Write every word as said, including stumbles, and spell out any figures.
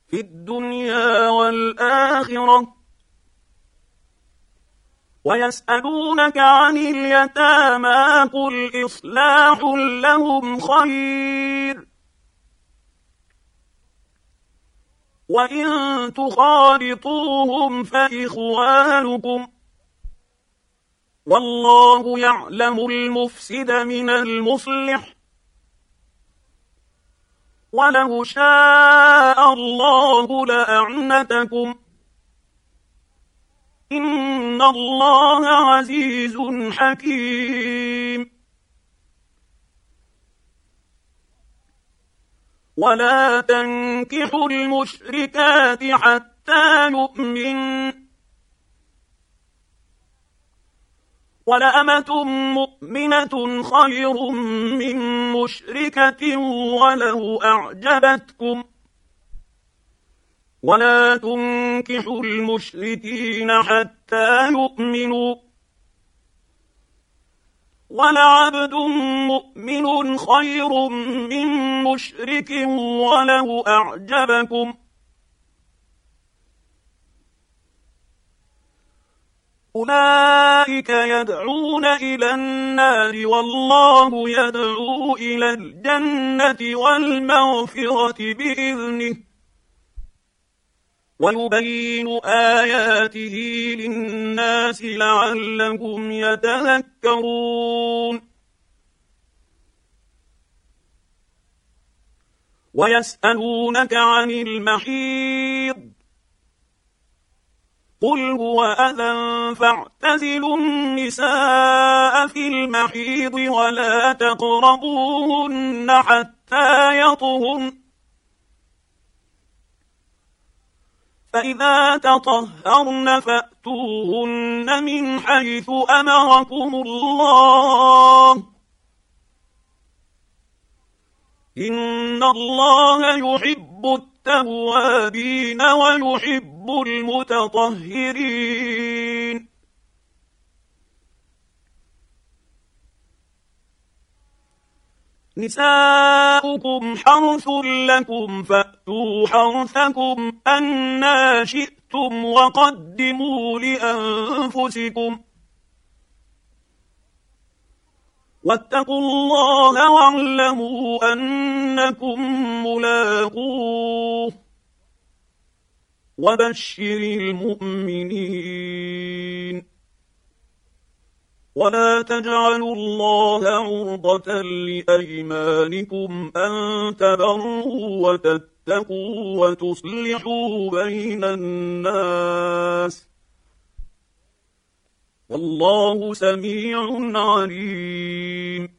في الدنيا والآخرة. ويسألونك عن اليتامى قل إصلاح لهم خير وإن تخالطوهم فإخوانكم والله يعلم المفسد من المصلح ولو شاء الله لأعنتكم إن الله عزيز حكيم. ولا تنكحوا المشركات حتى يؤمن ولأمة مؤمنة خير من مشركة ولو أعجبتكم ولا تنكحوا المشركين حتى يؤمنوا ولعبد مؤمن خير من مشرك ولو أعجبكم أولئك يدعون إلى النار والله يدعو إلى الجنة والمغفرة بإذنه ويبين آياته للناس لعلهم يتذكرون. ويسألونك عن المحيض قل هو أذى فاعتزلوا النساء في المحيض ولا تقربوهن حتى يطهرن فإذا تطهرن فأتوهن من حيث أمركم الله إن الله يحب التوابين ويحب المتطهرين. نساؤكم حرث لكم فأتوا حرثكم أنى شئتم وقدموا لأنفسكم واتقوا الله واعلموا أنكم ملاقوه وبشر المؤمنين. ولا تجعلوا الله عرضة لأيمانكم أن تبروا وتتقوا وتصلحوا بين الناس والله سميع عليم.